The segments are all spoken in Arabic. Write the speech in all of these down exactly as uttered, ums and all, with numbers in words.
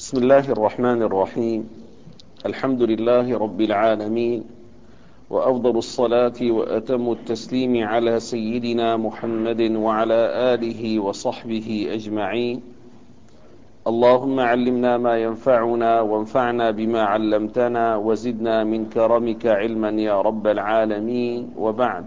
بسم الله الرحمن الرحيم. الحمد لله رب العالمين، وأفضل الصلاة وأتم التسليم على سيدنا محمد وعلى آله وصحبه أجمعين. اللهم علمنا ما ينفعنا وانفعنا بما علمتنا وزدنا من كرمك علما يا رب العالمين. وبعد،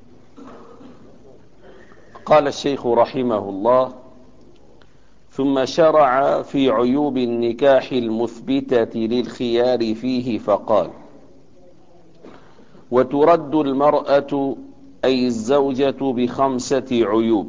قال الشيخ رحمه الله: ثم شرع في عيوب النكاح المثبتة للخيار فيه فقال: وترد المرأة أي الزوجة بخمسة عيوب،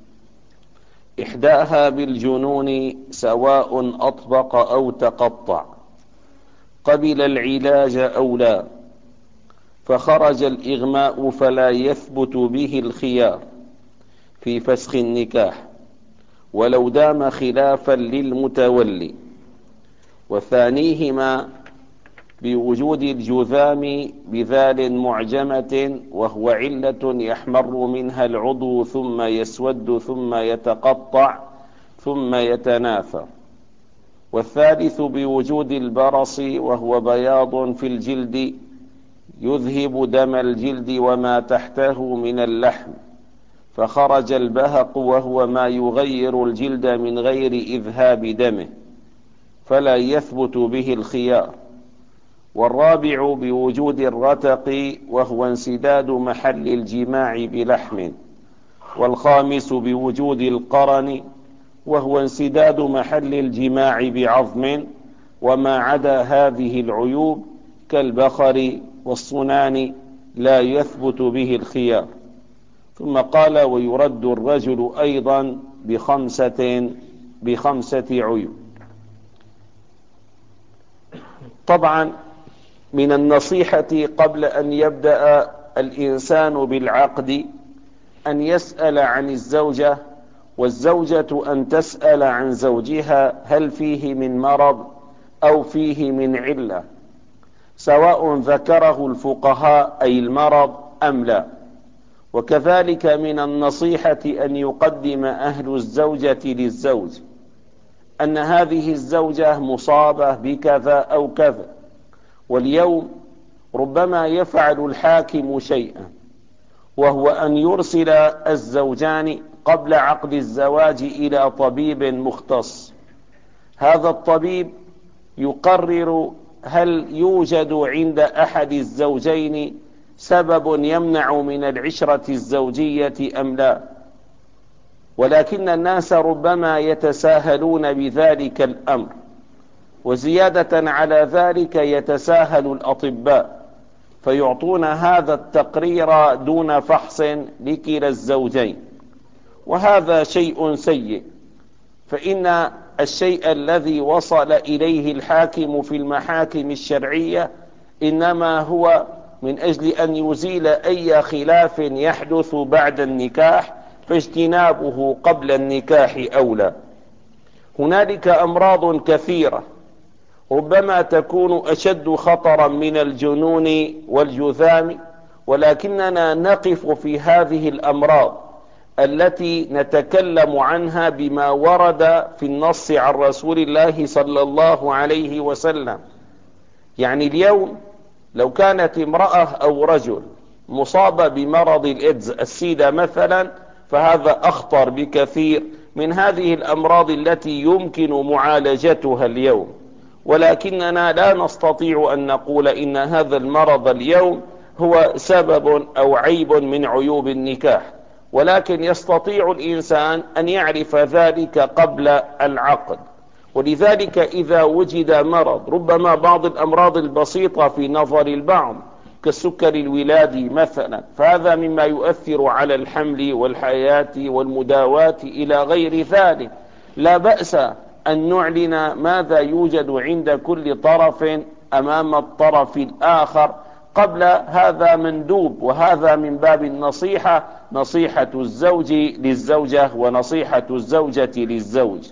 إحداها بالجنون سواء أطبق أو تقطع، قبل العلاج أو لا، فخرج الإغماء فلا يثبت به الخيار في فسخ النكاح ولو دام خلافا للمتولي. وثانيهما بوجود الجذام بذال معجمة، وهو علة يحمر منها العضو ثم يسود ثم يتقطع ثم يتناثر. والثالث بوجود البرص، وهو بياض في الجلد يذهب دم الجلد وما تحته من اللحم، فخرج البهق وهو ما يغير الجلد من غير إذهاب دمه، فلا يثبت به الخيار. والرابع بوجود الرتق، وهو انسداد محل الجماع بلحم. والخامس بوجود القرن، وهو انسداد محل الجماع بعظم. وما عدا هذه العيوب كالبخر والصنان لا يثبت به الخيار. ثم قال: ويرد الرجل أيضا بخمسة بخمسة عيوب. طبعا من النصيحة قبل أن يبدأ الإنسان بالعقد أن يسأل عن الزوجة، والزوجة أن تسأل عن زوجها هل فيه من مرض أو فيه من علة، سواء ذكره الفقهاء أي المرض أم لا. وكذلك من النصيحة أن يقدم أهل الزوجة للزوج أن هذه الزوجة مصابة بكذا أو كذا. واليوم ربما يفعل الحاكم شيئا، وهو أن يرسل الزوجان قبل عقد الزواج إلى طبيب مختص. هذا الطبيب يقرر هل يوجد عند أحد الزوجين سبب يمنع من العشرة الزوجية أم لا. ولكن الناس ربما يتساهلون بذلك الأمر، وزيادة على ذلك يتساهل الأطباء فيعطون هذا التقرير دون فحص لكلا الزوجين، وهذا شيء سيء. فإن الشيء الذي وصل إليه الحاكم في المحاكم الشرعية إنما هو من أجل أن يزيل أي خلاف يحدث بعد النكاح، فاجتنابه قبل النكاح أولى. هنالك أمراض كثيرة ربما تكون أشد خطرا من الجنون والجذام، ولكننا نقف في هذه الأمراض التي نتكلم عنها بما ورد في النص عن رسول الله صلى الله عليه وسلم. يعني اليوم لو كانت امرأة أو رجل مصاب بمرض الإيدز السيدة مثلا، فهذا أخطر بكثير من هذه الأمراض التي يمكن معالجتها اليوم. ولكننا لا نستطيع أن نقول إن هذا المرض اليوم هو سبب أو عيب من عيوب النكاح، ولكن يستطيع الإنسان أن يعرف ذلك قبل العقد. ولذلك إذا وجد مرض، ربما بعض الأمراض البسيطة في نظر البعض كالسكر الولادي مثلا، فهذا مما يؤثر على الحمل والحياة والمداواة إلى غير ذلك، لا بأس أن نعلن ماذا يوجد عند كل طرف أمام الطرف الآخر قبل. هذا مندوب، وهذا من باب النصيحة، نصيحة الزوج للزوجة ونصيحة الزوجة للزوج.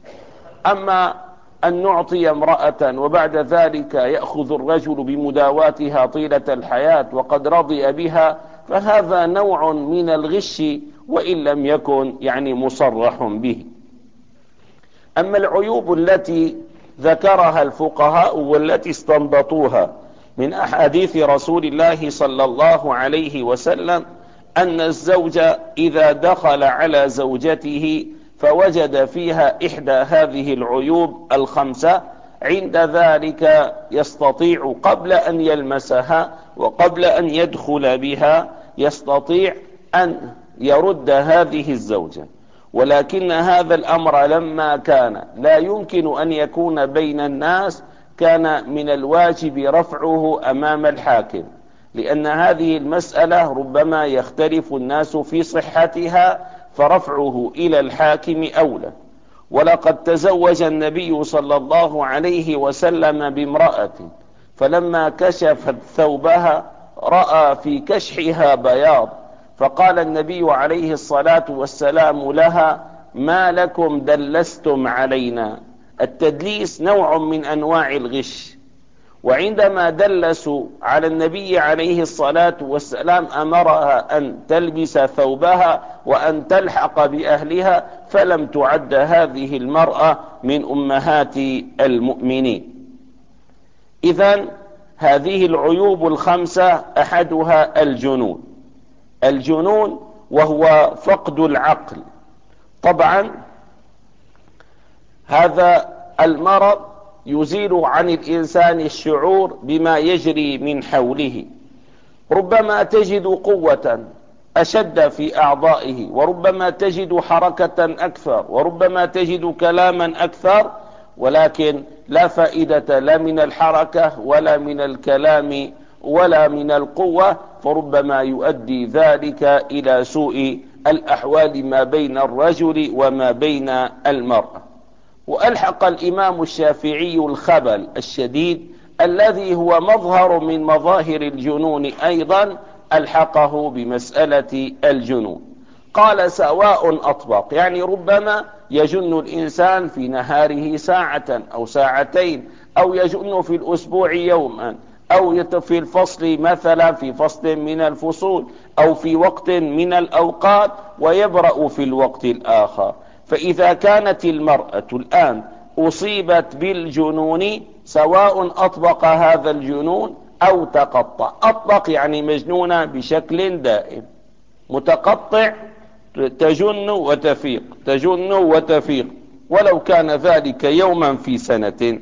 أما أن نعطي امرأة وبعد ذلك يأخذ الرجل بمداواتها طيلة الحياة وقد رضي بها، فهذا نوع من الغش وإن لم يكن يعني مصرح به. أما العيوب التي ذكرها الفقهاء والتي استنبطوها من أحاديث رسول الله صلى الله عليه وسلم، أن الزوج إذا دخل على زوجته فوجد فيها إحدى هذه العيوب الخمسة، عند ذلك يستطيع قبل أن يلمسها وقبل أن يدخل بها يستطيع أن يرد هذه الزوجة. ولكن هذا الأمر لما كان لا يمكن أن يكون بين الناس، كان من الواجب رفعه أمام الحاكم، لأن هذه المسألة ربما يختلف الناس في صحتها، فرفعه إلى الحاكم أولى. ولقد تزوج النبي صلى الله عليه وسلم بامرأة، فلما كشفت ثوبها رأى في كشحها بياض، فقال النبي عليه الصلاة والسلام لها: ما لكم دلستم علينا؟ التدليس نوع من أنواع الغش، وعندما دلسوا على النبي عليه الصلاة والسلام أمرها أن تلبس ثوبها وأن تلحق بأهلها، فلم تعد هذه المرأة من أمهات المؤمنين. إذن هذه العيوب الخمسة أحدها الجنون. الجنون وهو فقد العقل. طبعا هذا المرض يزيل عن الإنسان الشعور بما يجري من حوله، ربما تجد قوة أشد في أعضائه، وربما تجد حركة أكثر، وربما تجد كلاما أكثر، ولكن لا فائدة لا من الحركة ولا من الكلام ولا من القوة، فربما يؤدي ذلك إلى سوء الأحوال ما بين الرجل وما بين المرأة. وألحق الإمام الشافعي الخبل الشديد الذي هو مظهر من مظاهر الجنون أيضا، ألحقه بمسألة الجنون. قال: سواء أطبق، يعني ربما يجن الإنسان في نهاره ساعة أو ساعتين، أو يجن في الأسبوع يوما، أو في الفصل مثلا في فصل من الفصول، أو في وقت من الأوقات، ويبرأ في الوقت الآخر. فإذا كانت المرأة الآن أصيبت بالجنون، سواء أطبق هذا الجنون أو تقطع. أطبق يعني مجنونة بشكل دائم، متقطع تجن وتفيق، تجن وتفيق، ولو كان ذلك يوما في سنة.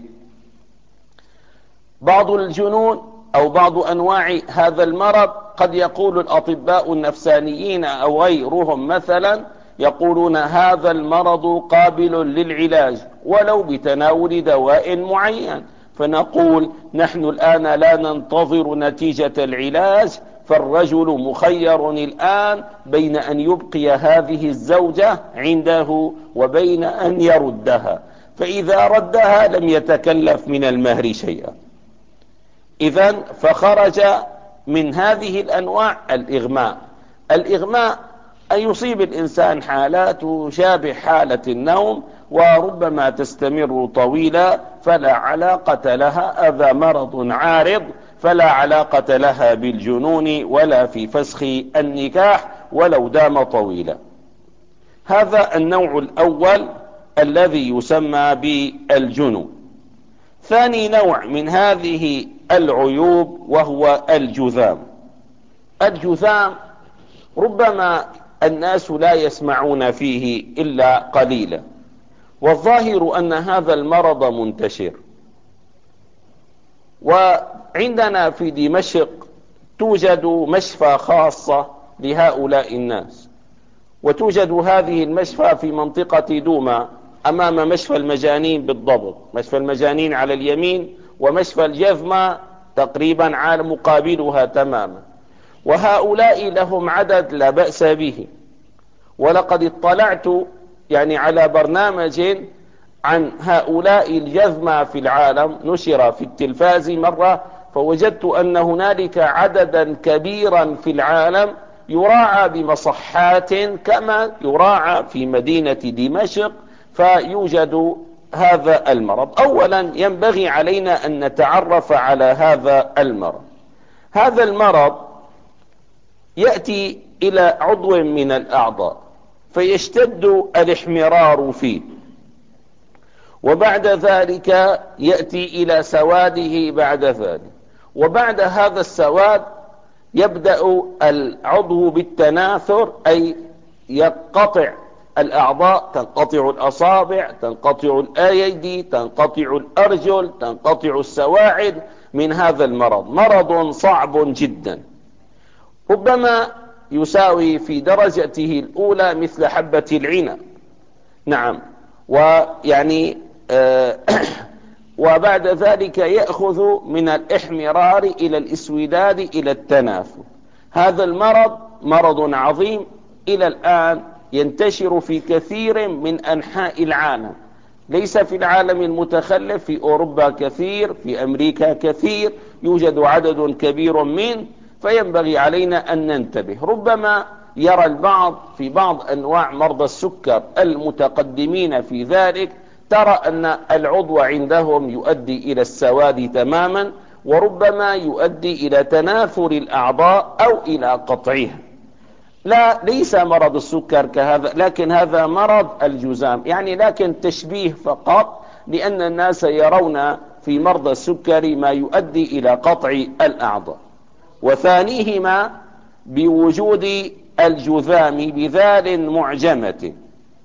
بعض الجنون أو بعض أنواع هذا المرض قد يقول الأطباء النفسانيين أو غيرهم مثلا، يقولون هذا المرض قابل للعلاج ولو بتناول دواء معين، فنقول نحن الآن لا ننتظر نتيجة العلاج، فالرجل مخير الآن بين أن يبقي هذه الزوجة عنده وبين أن يردها، فإذا ردها لم يتكلف من المهر شيئا. إذن فخرج من هذه الأنواع الإغماء. الإغماء أن يصيب الإنسان حالات تشابه حالة النوم، وربما تستمر طويلا، فلا علاقة لها، هذا مرض عارض، فلا علاقة لها بالجنون ولا في فسخ النكاح ولو دام طويلا. هذا النوع الأول الذي يسمى بالجنون. ثاني نوع من هذه العيوب وهو الجذام. الجذام ربما الناس لا يسمعون فيه إلا قليلا، والظاهر أن هذا المرض منتشر. وعندنا في دمشق توجد مشفى خاصة لهؤلاء الناس، وتوجد هذه المشفى في منطقة دوما أمام مشفى المجانين بالضبط، مشفى المجانين على اليمين، ومشفى الجذمة تقريبا على مقابلها تماما. وهؤلاء لهم عدد لا بأس به، ولقد اطلعت يعني على برنامج عن هؤلاء الجذمة في العالم، نشر في التلفاز مرة، فوجدت أن هنالك عددا كبيرا في العالم يراعى بمصحات كما يراعى في مدينة دمشق، فيوجد هذا المرض. أولا ينبغي علينا أن نتعرف على هذا المرض. هذا المرض يأتي إلى عضو من الأعضاء فيشتد الاحمرار فيه، وبعد ذلك يأتي إلى سواده بعد ذلك. وبعد هذا السواد يبدأ العضو بالتناثر، أي ينقطع الأعضاء، تنقطع الأصابع، تنقطع الأيدي، تنقطع الأرجل، تنقطع السواعد من هذا المرض. مرض صعب جدا، ربما يساوي في درجته الأولى مثل حبة العنب. نعم. ويعني آه وبعد ذلك يأخذ من الإحمرار إلى الإسوداد إلى التناثر. هذا المرض مرض عظيم، إلى الآن ينتشر في كثير من أنحاء العالم، ليس في العالم المتخلف، في أوروبا كثير، في أمريكا كثير، يوجد عدد كبير منه، فينبغي علينا أن ننتبه. ربما يرى البعض في بعض أنواع مرضى السكر المتقدمين في ذلك، ترى أن العضو عندهم يؤدي إلى السواد تماما، وربما يؤدي إلى تناثر الأعضاء أو إلى قطعها. لا، ليس مرض السكر كهذا، لكن هذا مرض الجذام، يعني لكن تشبيه فقط، لأن الناس يرون في مرضى السكر ما يؤدي إلى قطع الأعضاء. وثانيهما بوجود الجذام بذال معجمة،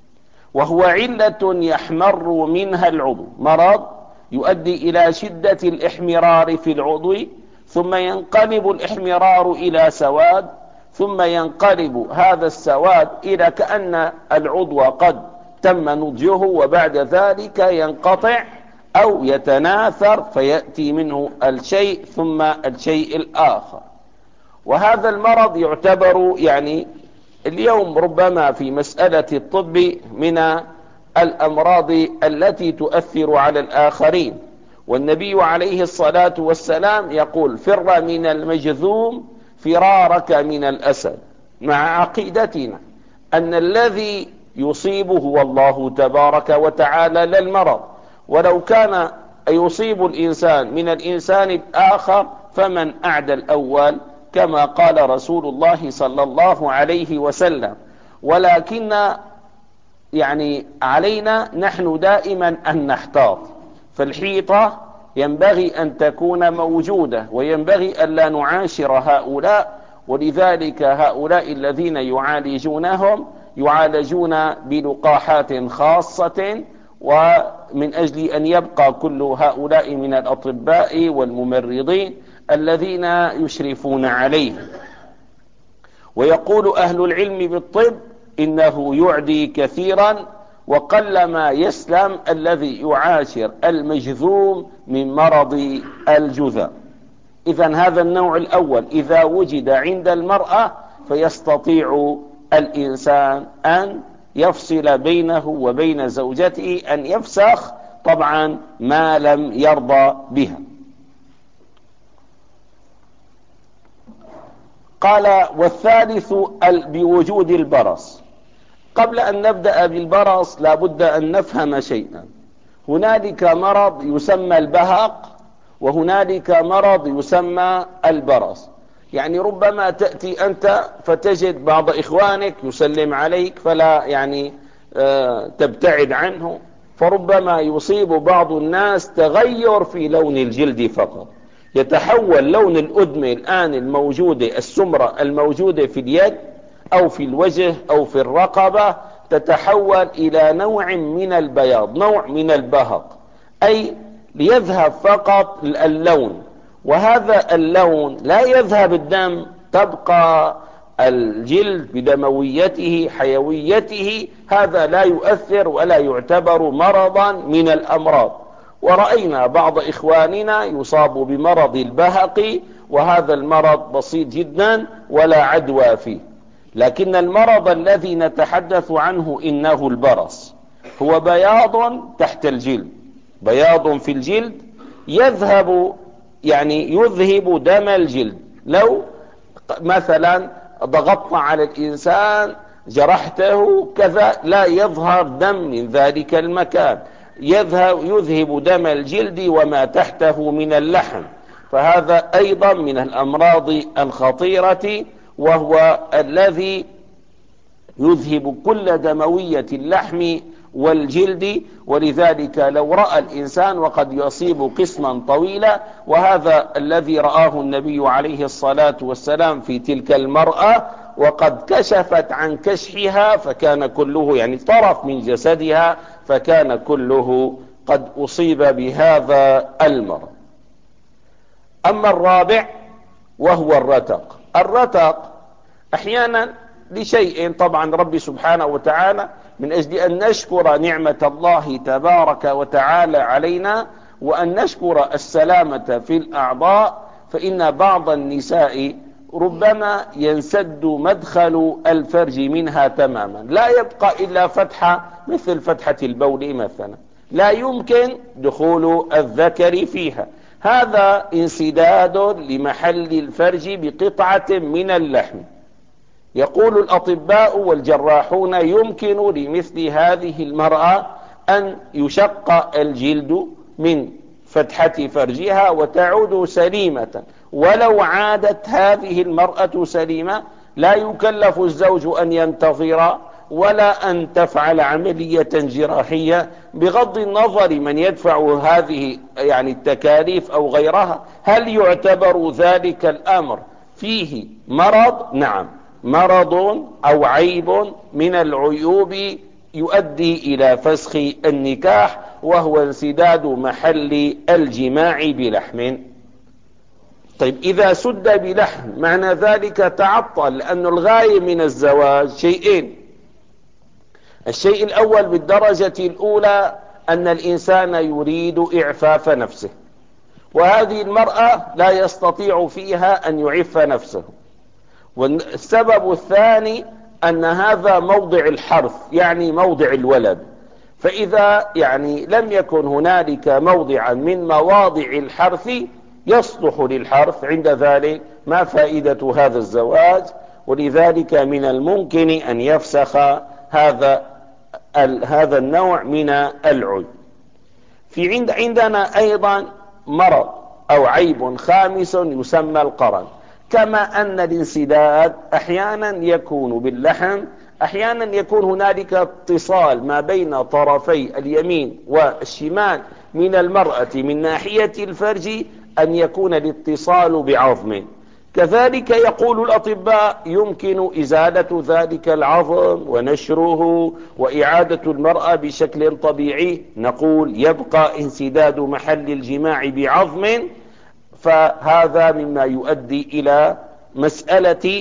وهو علة يحمر منها العضو، مرض يؤدي إلى شدة الإحمرار في العضو، ثم ينقلب الإحمرار إلى سواد، ثم ينقلب هذا السواد إلى كأن العضو قد تم نضجه، وبعد ذلك ينقطع أو يتناثر فيأتي منه الشيء ثم الشيء الآخر. وهذا المرض يعتبر يعني اليوم ربما في مسألة الطب من الأمراض التي تؤثر على الآخرين، والنبي عليه الصلاة والسلام يقول: فر من المجذوم فرارك من الأسد، مع عقيدتنا أن الذي يصيبه هو الله تبارك وتعالى لا المرض، ولو كان يصيب الإنسان من الإنسان الآخر فمن أعدى الأول، كما قال رسول الله صلى الله عليه وسلم. ولكن يعني علينا نحن دائما أن نحتاط، فالحيطة ينبغي أن تكون موجودة، وينبغي أن لا نعاشر هؤلاء. ولذلك هؤلاء الذين يعالجونهم يعالجون بلقاحات خاصة، ومن أجل أن يبقى كل هؤلاء من الأطباء والممرضين الذين يشرفون عليهم. ويقول أهل العلم بالطب إنه يعدي كثيرا، وقلما يسلم الذي يعاشر المجذوم من مرض الجذام. إذن هذا النوع الأول إذا وجد عند المرأة فيستطيع الإنسان أن يفصل بينه وبين زوجته، أن يفسخ طبعا ما لم يرضى بها. قال: والثالث بوجود البرص. قبل أن نبدأ بالبرص لابد أن نفهم شيئا. هنالك مرض يسمى البهق، وهنالك مرض يسمى البرص. يعني ربما تأتي أنت فتجد بعض إخوانك يسلم عليك فلا يعني آه تبتعد عنه، فربما يصيب بعض الناس تغير في لون الجلد فقط، يتحول لون الأدمة الآن الموجودة السمرة الموجودة في اليد أو في الوجه أو في الرقبة، تتحول إلى نوع من البياض، نوع من البهق، أي ليذهب فقط اللون. وهذا اللون لا يذهب الدم، تبقى الجلد بدمويته حيويته، هذا لا يؤثر ولا يعتبر مرضا من الأمراض. ورأينا بعض إخواننا يصاب بمرض البهق، وهذا المرض بسيط جدا ولا عدوى فيه. لكن المرض الذي نتحدث عنه إنه البرص، هو بياض تحت الجلد، بياض في الجلد يذهب يعني يذهب دم الجلد. لو مثلا ضغطت على الإنسان جرحته كذا لا يظهر دم من ذلك المكان، يذهب يذهب دم الجلد وما تحته من اللحم، فهذا أيضا من الأمراض الخطيرة، وهو الذي يذهب كل دموية اللحم والجلد، ولذلك لو رأى الإنسان وقد يصيب قسما طويلا، وهذا الذي رآه النبي عليه الصلاة والسلام في تلك المرأة، وقد كشفت عن كشحها فكان كله يعني طرف من جسدها فكان كله قد أصيب بهذا المرض. أما الرابع وهو الرتق. الرتق أحيانا لشيء طبعا رب سبحانه وتعالى من أجل أن نشكر نعمة الله تبارك وتعالى علينا وأن نشكر السلامة في الأعضاء، فإن بعض النساء ربما ينسد مدخل الفرج منها تماما، لا يبقى إلا فتحة مثل فتحة البول مثلا، لا يمكن دخول الذكر فيها. هذا انسداد لمحل الفرج بقطعة من اللحم. يقول الأطباء والجراحون يمكن لمثل هذه المرأة أن يشق الجلد من فتحة فرجها وتعود سليمة. ولو عادت هذه المرأة سليمة لا يكلف الزوج أن ينتظر ولا أن تفعل عملية جراحية، بغض النظر من يدفع هذه يعني التكاليف أو غيرها. هل يعتبر ذلك الأمر فيه مرض؟ نعم، مرض أو عيب من العيوب يؤدي إلى فسخ النكاح، وهو انسداد محل الجماع بلحم. طيب إذا سد بلحم معنى ذلك تعطل، لأن الغاية من الزواج شيئين. الشيء الأول بالدرجة الأولى أن الإنسان يريد إعفاف نفسه، وهذه المرأة لا يستطيع فيها أن يعف نفسه. والسبب الثاني أن هذا موضع الحرث يعني موضع الولد، فإذا يعني لم يكن هنالك موضعا من مواضع الحرث يصلح للحرث، عند ذلك ما فائدة هذا الزواج؟ ولذلك من الممكن أن يفسخ هذا هذا النوع من العيب. في عند عندنا أيضا مرض أو عيب خامس يسمى القرن. كما أن الانسداد أحيانا يكون باللحم، أحيانا يكون هنالك اتصال ما بين طرفي اليمين والشمال من المرأة من ناحية الفرج، أن يكون الاتصال بعظم. كذلك يقول الأطباء يمكن إزالة ذلك العظم ونشره وإعادة المرأة بشكل طبيعي. نقول يبقى انسداد محل الجماع بعظم، فهذا مما يؤدي إلى مسألة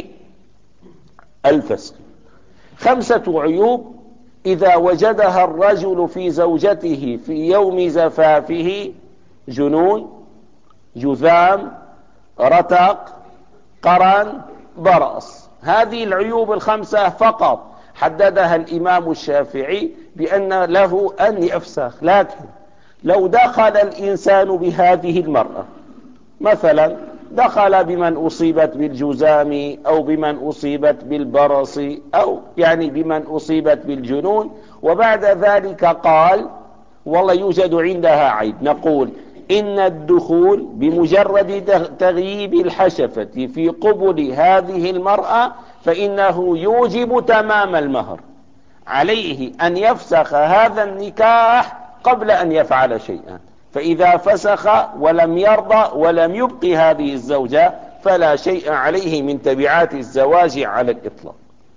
الفسخ. خمسة عيوب إذا وجدها الرجل في زوجته في يوم زفافه: جنون، جذام، رتق، قرن، برص. هذه العيوب الخمسة فقط حددها الإمام الشافعي بأن له أن يفسخ. لكن لو دخل الإنسان بهذه المرأة، مثلا دخل بمن أصيبت بالجذام أو بمن أصيبت بالبرص أو يعني بمن أصيبت بالجنون، وبعد ذلك قال والله يوجد عندها عيب، نقول إن الدخول بمجرد تغييب الحشفة في قبل هذه المرأة فإنه يوجب تمام المهر، عليه أن يفسخ هذا النكاح قبل أن يفعل شيئا. فإذا فسخ ولم يرضى ولم يبقي هذه الزوجة فلا شيء عليه من تبعات الزواج على الإطلاق.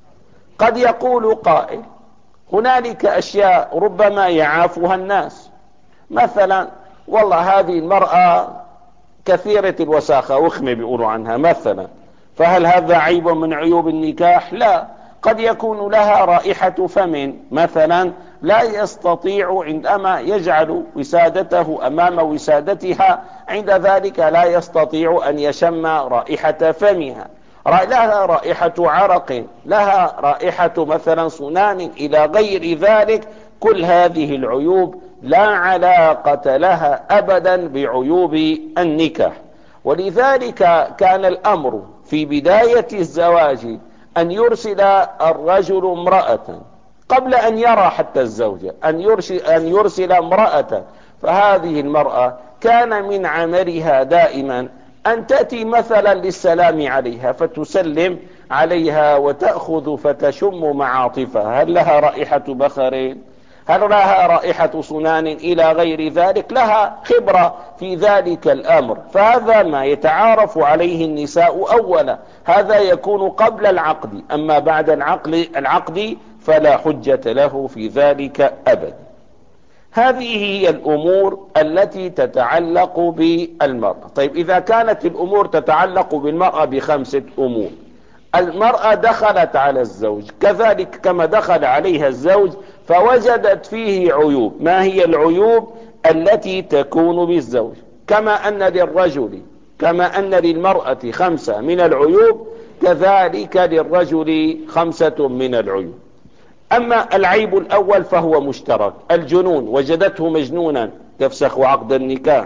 قد يقول قائل هنالك أشياء ربما يعافها الناس، مثلا والله هذه المرأة كثيرة الوساخة وخمة بيقولوا عنها مثلا، فهل هذا عيب من عيوب النكاح؟ لا. قد يكون لها رائحة فم مثلا لا يستطيع عندما يجعل وسادته أمام وسادتها، عند ذلك لا يستطيع أن يشم رائحة فمها، لها رائحة عرق، لها رائحة مثلا صنان إلى غير ذلك. كل هذه العيوب لا علاقة لها أبدا بعيوب النكاح. ولذلك كان الأمر في بداية الزواج أن يرسل الرجل امرأة قبل أن يرى حتى الزوجة، أن يرسل, أن يرسل امرأة، فهذه المرأة كان من عملها دائما أن تأتي مثلا للسلام عليها فتسلم عليها وتأخذ فتشم معاطفها، هل لها رائحة بخر؟ هل لها رائحة صنان إلى غير ذلك؟ لها خبرة في ذلك الأمر. فهذا ما يتعارف عليه النساء أولا، هذا يكون قبل العقد. أما بعد العقد, العقد فلا حجة له في ذلك أبدا. هذه هي الأمور التي تتعلق بالمرأة. طيب إذا كانت الأمور تتعلق بالمرأة بخمسة أمور: المرأة دخلت على الزوج، كذلك كما دخل عليها الزوج فوجدت فيه عيوب. ما هي العيوب التي تكون بالزوج؟ كما أن للرجل كما أن للمرأة خمسة من العيوب، كذلك للرجل خمسة من العيوب. أما العيب الأول فهو مشترك: الجنون، وجدته مجنونا تفسخ عقد النكاح،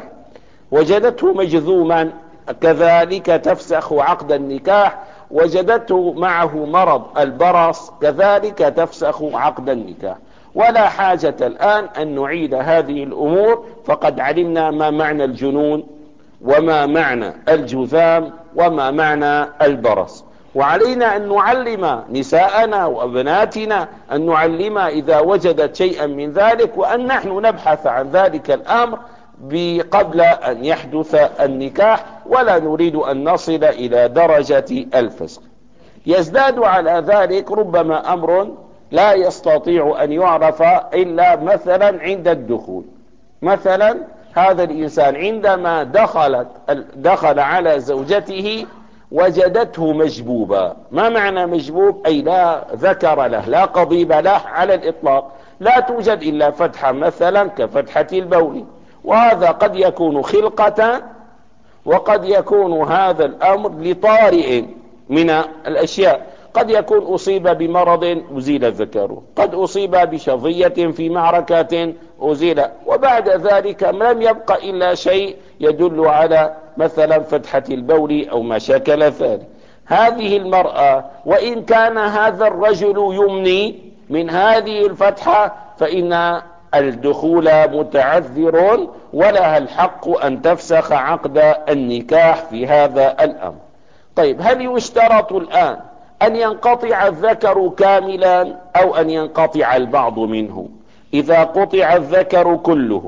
وجدته مجذوما كذلك تفسخ عقد النكاح، وجدته معه مرض البرص كذلك تفسخ عقد النكاح. ولا حاجة الآن أن نعيد هذه الأمور، فقد علمنا ما معنى الجنون وما معنى الجذام وما معنى البرص. وعلينا أن نعلم نساءنا وأبناتنا، أن نعلم إذا وجدت شيئا من ذلك، وأن نحن نبحث عن ذلك الأمر قبل أن يحدث النكاح، ولا نريد أن نصل إلى درجة الفسق. يزداد على ذلك ربما أمر لا يستطيع أن يعرف إلا مثلا عند الدخول. مثلا هذا الإنسان عندما دخلت دخل على زوجته وجدته مجبوبا. ما معنى مجبوب؟ أي لا ذكر له، لا قضيب له على الإطلاق، لا توجد إلا فتحة مثلا كفتحة البول. وهذا قد يكون خلقة، وقد يكون هذا الأمر لطارئ من الأشياء. قد يكون أصيب بمرض أزيل ذكره، قد أصيب بشظية في معركة أزيل، وبعد ذلك لم يبق إلا شيء يدل على مثلا فتحة البول أو ما شاكل ذلك. هذه المرأة وإن كان هذا الرجل يمني من هذه الفتحة، فإن الدخول متعذر، ولها الحق أن تفسخ عقد النكاح في هذا الأمر. طيب هل يشترط الآن أن ينقطع الذكر كاملا أو أن ينقطع البعض منه؟ إذا قطع الذكر كله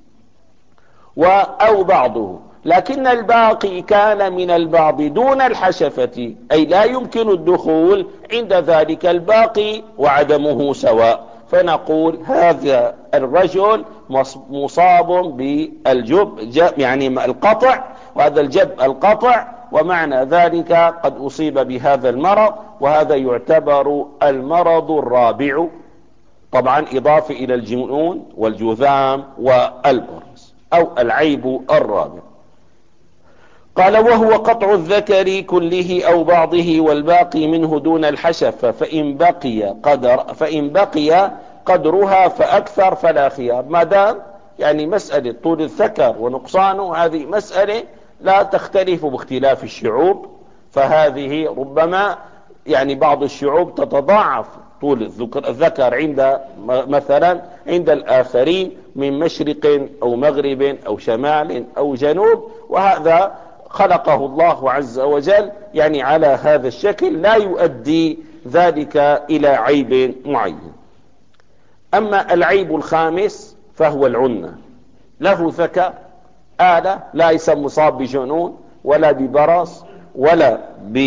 أو بعضه لكن الباقي كان من البعض دون الحشفة، أي لا يمكن الدخول، عند ذلك الباقي وعدمه سواء، فنقول هذا الرجل مصاب بالجب، يعني القطع، وهذا الجب القطع، ومعنى ذلك قد أصيب بهذا المرض، وهذا يعتبر المرض الرابع، طبعا إضافة إلى الجنون والجذام والبرص، أو العيب الرابع. قال: وهو قطع الذكر كله أو بعضه والباقي منه دون الحشفة، فإن بقي قدر فإن بقي قدرها فأكثر فلا خيار. ما دام يعني مسألة طول الذكر ونقصانه هذه مسألة لا تختلف باختلاف الشعوب، فهذه ربما يعني بعض الشعوب تتضاعف طول الذكر عند مثلا عند الآخرين من مشرق أو مغرب أو شمال أو جنوب، وهذا خلقه الله عز وجل يعني على هذا الشكل، لا يؤدي ذلك إلى عيب معين. أما العيب الخامس فهو العنة، له ذكر آلة، ليس مصاب بجنون ولا ببرص ولا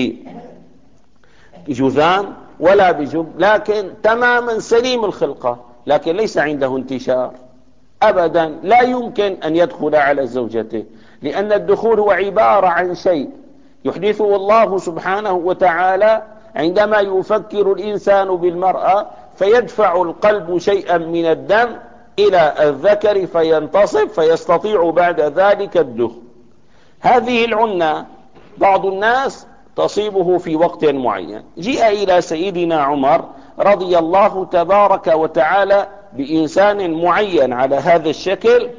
بجذام ولا بجب، لكن تماما سليم الخلقة، لكن ليس عنده انتشار أبدا، لا يمكن أن يدخل على زوجته، لأن الدخول هو عبارة عن شيء يحدثه الله سبحانه وتعالى عندما يفكر الإنسان بالمرأة، فيدفع القلب شيئا من الدم إلى الذكر فينتصب، فيستطيع بعد ذلك الدخول. هذه العنة بعض الناس تصيبه في وقت معين. جاء إلى سيدنا عمر رضي الله تبارك وتعالى بإنسان معين على هذا الشكل،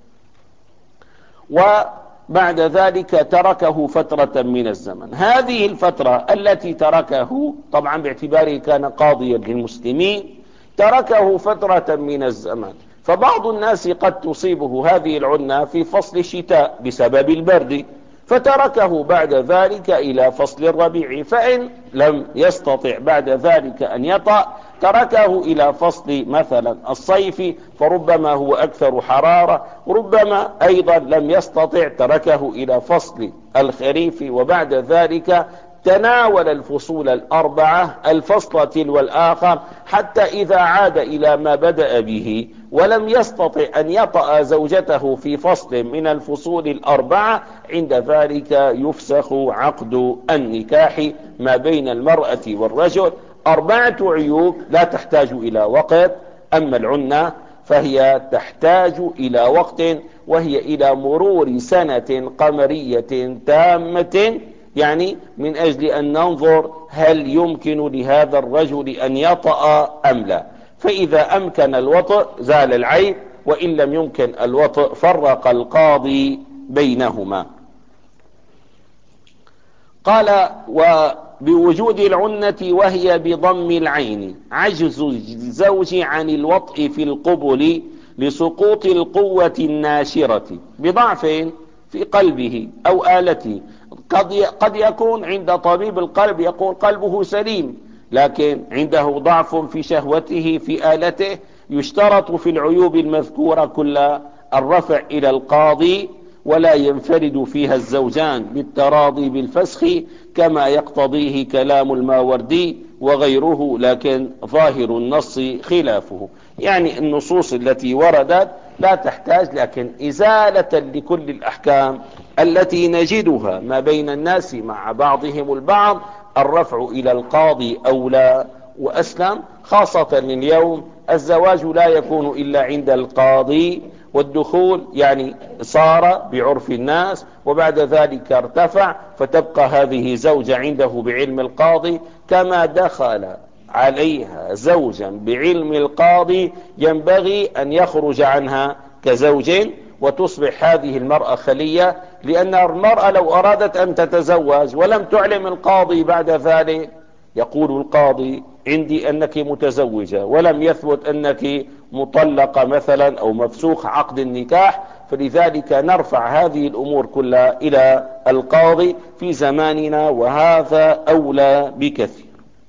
وبعد ذلك تركه فترة من الزمن. هذه الفترة التي تركه، طبعا باعتباره كان قاضيا للمسلمين، تركه فترة من الزمن. فبعض الناس قد تصيبه هذه العنة في فصل الشتاء بسبب البرد، فتركه بعد ذلك إلى فصل الربيع، فإن لم يستطع بعد ذلك أن يطأ تركه إلى فصل مثلا الصيف فربما هو أكثر حرارة، ربما أيضا لم يستطع تركه إلى فصل الخريف، وبعد ذلك تناول الفصول الأربعة الفصل تلو الآخر، حتى إذا عاد إلى ما بدأ به ولم يستطع أن يطأ زوجته في فصل من الفصول الأربعة، عند ذلك يفسخ عقد النكاح ما بين المرأة والرجل. أربعة عيوب لا تحتاج إلى وقت، أما العنة فهي تحتاج إلى وقت، وهي إلى مرور سنة قمرية تامة، يعني من أجل أن ننظر هل يمكن لهذا الرجل أن يطأ أم لا. فإذا أمكن الوطء زال العيب، وإن لم يمكن الوطء فرق القاضي بينهما. قال: وبوجود العنة وهي بضم العين عجز الزوج عن الوطء في القبل لسقوط القوة الناشرة بضعف في قلبه أو آلته. قد قد يكون عند طبيب القلب يقول قلبه سليم، لكن عنده ضعف في شهوته في آلته. يشترط في العيوب المذكورة كل الرفع إلى القاضي، ولا ينفرد فيها الزوجان بالتراضي بالفسخ كما يقتضيه كلام الماوردي وغيره، لكن ظاهر النص خلافه. يعني النصوص التي وردت لا تحتاج، لكن إزالة لكل الأحكام التي نجدها ما بين الناس مع بعضهم البعض، الرفع إلى القاضي أولى وأسلم، خاصة اليوم الزواج لا يكون إلا عند القاضي، والدخول يعني صار بعرف الناس، وبعد ذلك ارتفع، فتبقى هذه زوجة عنده بعلم القاضي. كما دخل عليها زوجا بعلم القاضي ينبغي أن يخرج عنها كزوج، وتصبح هذه المرأة خلية. لأن المرأة لو أرادت أن تتزوج ولم تعلم القاضي بعد ذلك، يقول القاضي عندي أنك متزوجة ولم يثبت أنك مطلقة مثلا أو مفسوخ عقد النكاح، فلذلك نرفع هذه الأمور كلها إلى القاضي في زماننا، وهذا أولى بكثير.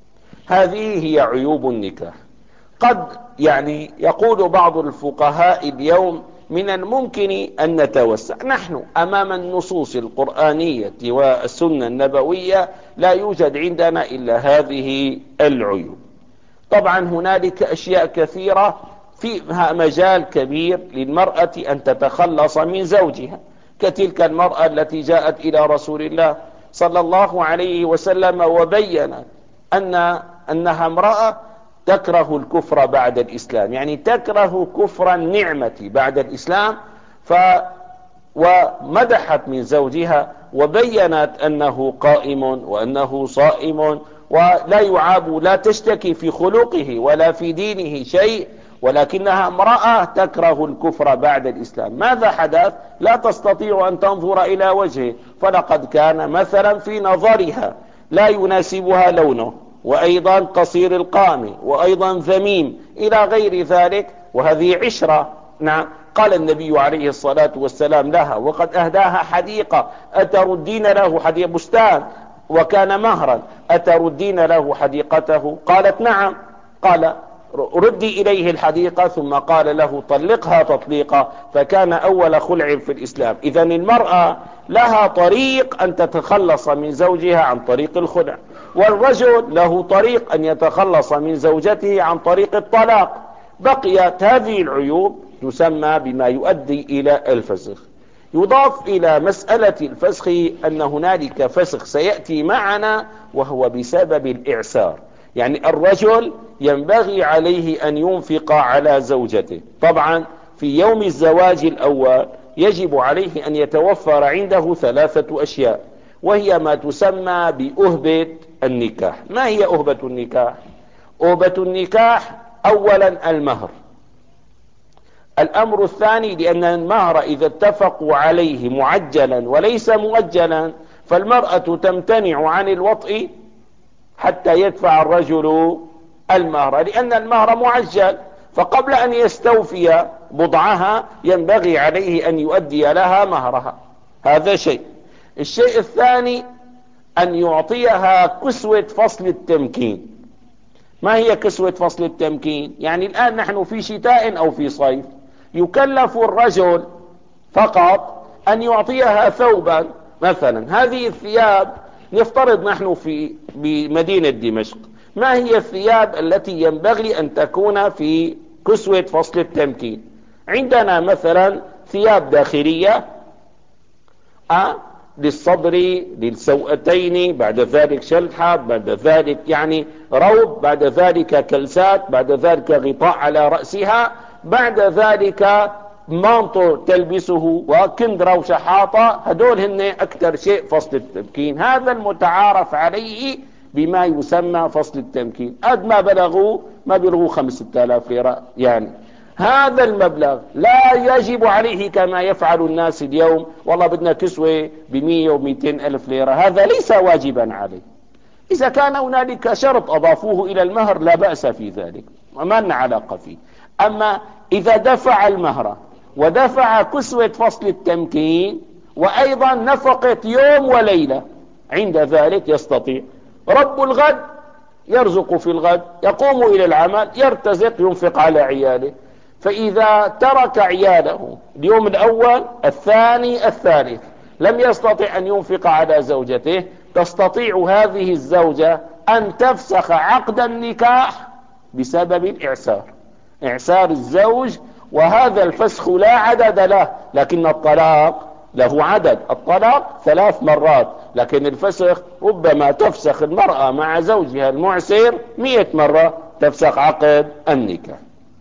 هذه هي عيوب النكاح. قد يعني يقول بعض الفقهاء اليوم من الممكن أن نتوسع، نحن أمام النصوص القرآنية والسنة النبوية لا يوجد عندنا إلا هذه العيوب. طبعا هنالك أشياء كثيرة فيها مجال كبير للمرأة أن تتخلص من زوجها، كتلك المرأة التي جاءت إلى رسول الله صلى الله عليه وسلم وبينت أن أنها امرأة تكره الكفر بعد الإسلام، يعني تكره كفر النعمة بعد الإسلام، ف ومدحت من زوجها وبينت أنه قائم وأنه صائم ولا يعاب، لا تشتكي في خلقه ولا في دينه شيء، ولكنها امرأة تكره الكفر بعد الإسلام. ماذا حدث؟ لا تستطيع أن تنظر إلى وجهه، فلقد كان مثلا في نظرها لا يناسبها لونه، وأيضا قصير القامة، وأيضا ذميم إلى غير ذلك، وهذه عشرة. نعم، قال النبي عليه الصلاة والسلام لها وقد أهداها حديقة: أتردين له حديقة بستان وكان مهرا، أتردين له حديقته؟ قالت نعم. قال ردي إليه الحديقة، ثم قال له طلقها تطليقا، فكان أول خلع في الإسلام. إذن المرأة لها طريق أن تتخلص من زوجها عن طريق الخلع، والرجل له طريق أن يتخلص من زوجته عن طريق الطلاق. بقيت هذه العيوب تسمى بما يؤدي إلى الفسخ. يضاف إلى مسألة الفسخ أن هنالك فسخ سيأتي معنا، وهو بسبب الإعسار. يعني الرجل ينبغي عليه أن ينفق على زوجته. طبعا في يوم الزواج الأول يجب عليه أن يتوفر عنده ثلاثة أشياء، وهي ما تسمى بأهبة النكاح. ما هي أهبة النكاح؟ أهبة النكاح أولا المهر. الأمر الثاني، لأن المهر إذا اتفقوا عليه معجلا وليس مؤجلا، فالمرأة تمتنع عن الوطء حتى يدفع الرجل المهر، لأن المهر معجل، فقبل أن يستوفي بضعها ينبغي عليه أن يؤدي لها مهرها. هذا شيء. الشيء الثاني أن يعطيها كسوة فصل التمكين. ما هي كسوة فصل التمكين؟ يعني الآن نحن في شتاء أو في صيف، يكلف الرجل فقط أن يعطيها ثوبا مثلا. هذه الثياب نفترض نحن في بمدينة دمشق، ما هي الثياب التي ينبغي أن تكون في كسوة فصل التمكين؟ عندنا مثلا ثياب داخلية أه للصدر، للسوأتين، بعد ذلك شلحة، بعد ذلك يعني روب، بعد ذلك كلسات، بعد ذلك غطاء على رأسها، بعد ذلك مانطو تلبسه وكندرة وشحاطة. هدول هن أكثر شيء فصل التمكين، هذا المتعارف عليه بما يسمى فصل التمكين. قد ما بلغوا ما بلغوا خمسة آلاف ليرة يعني. هذا المبلغ لا يجب عليه كما يفعل الناس اليوم، والله بدنا كسوة بمية ومئتين ألف ليرة، هذا ليس واجبا عليه. إذا كان هنالك شرط أضافوه إلى المهر لا بأس في ذلك، وما لنا علاقة فيه. أما إذا دفع المهر ودفع كسوة فصل التمكين وأيضا نفقة يوم وليلة، عند ذلك يستطيع رب الغد يرزق في الغد، يقوم إلى العمل، يرتزق، ينفق على عياله. فإذا ترك عياله اليوم الأول الثاني الثالث لم يستطع أن ينفق على زوجته، تستطيع هذه الزوجة أن تفسخ عقد النكاح بسبب الإعسار، إعسار الزوج. وهذا الفسخ لا عدد له، لكن الطلاق له عدد. الطلاق ثلاث مرات، لكن الفسخ ربما تفسخ المرأة مع زوجها المعسر مئة مرة تفسخ عقد النكاح.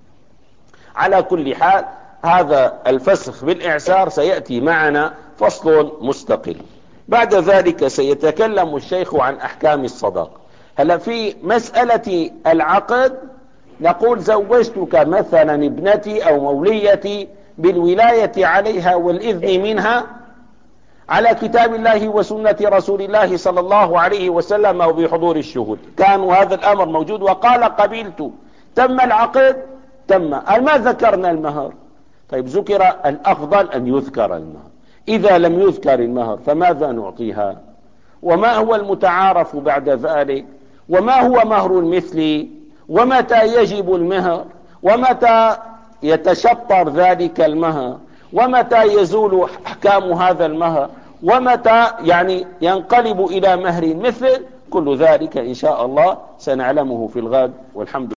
على كل حال هذا الفسخ بالإعسار سيأتي معنا فصل مستقل. بعد ذلك سيتكلم الشيخ عن أحكام الصداق. هلا في مسألة العقد نقول زوجتك مثلا ابنتي أو موليتي بالولاية عليها والإذن منها على كتاب الله وسنة رسول الله صلى الله عليه وسلم أو بحضور الشهود. كان هذا الأمر موجود وقال قبلت، تم العقد، تم. ما ذكرنا المهر؟ طيب ذكر الأفضل أن يذكر المهر. إذا لم يذكر المهر فماذا نعطيها؟ وما هو المتعارف بعد ذلك؟ وما هو مهر المثل؟ ومتى يجب المهر؟ ومتى يتشطر ذلك المهر؟ ومتى يزول أحكام هذا المهر؟ ومتى يعني ينقلب إلى مهر مثل؟ كل ذلك إن شاء الله سنعلمه في الغد، والحمد لله.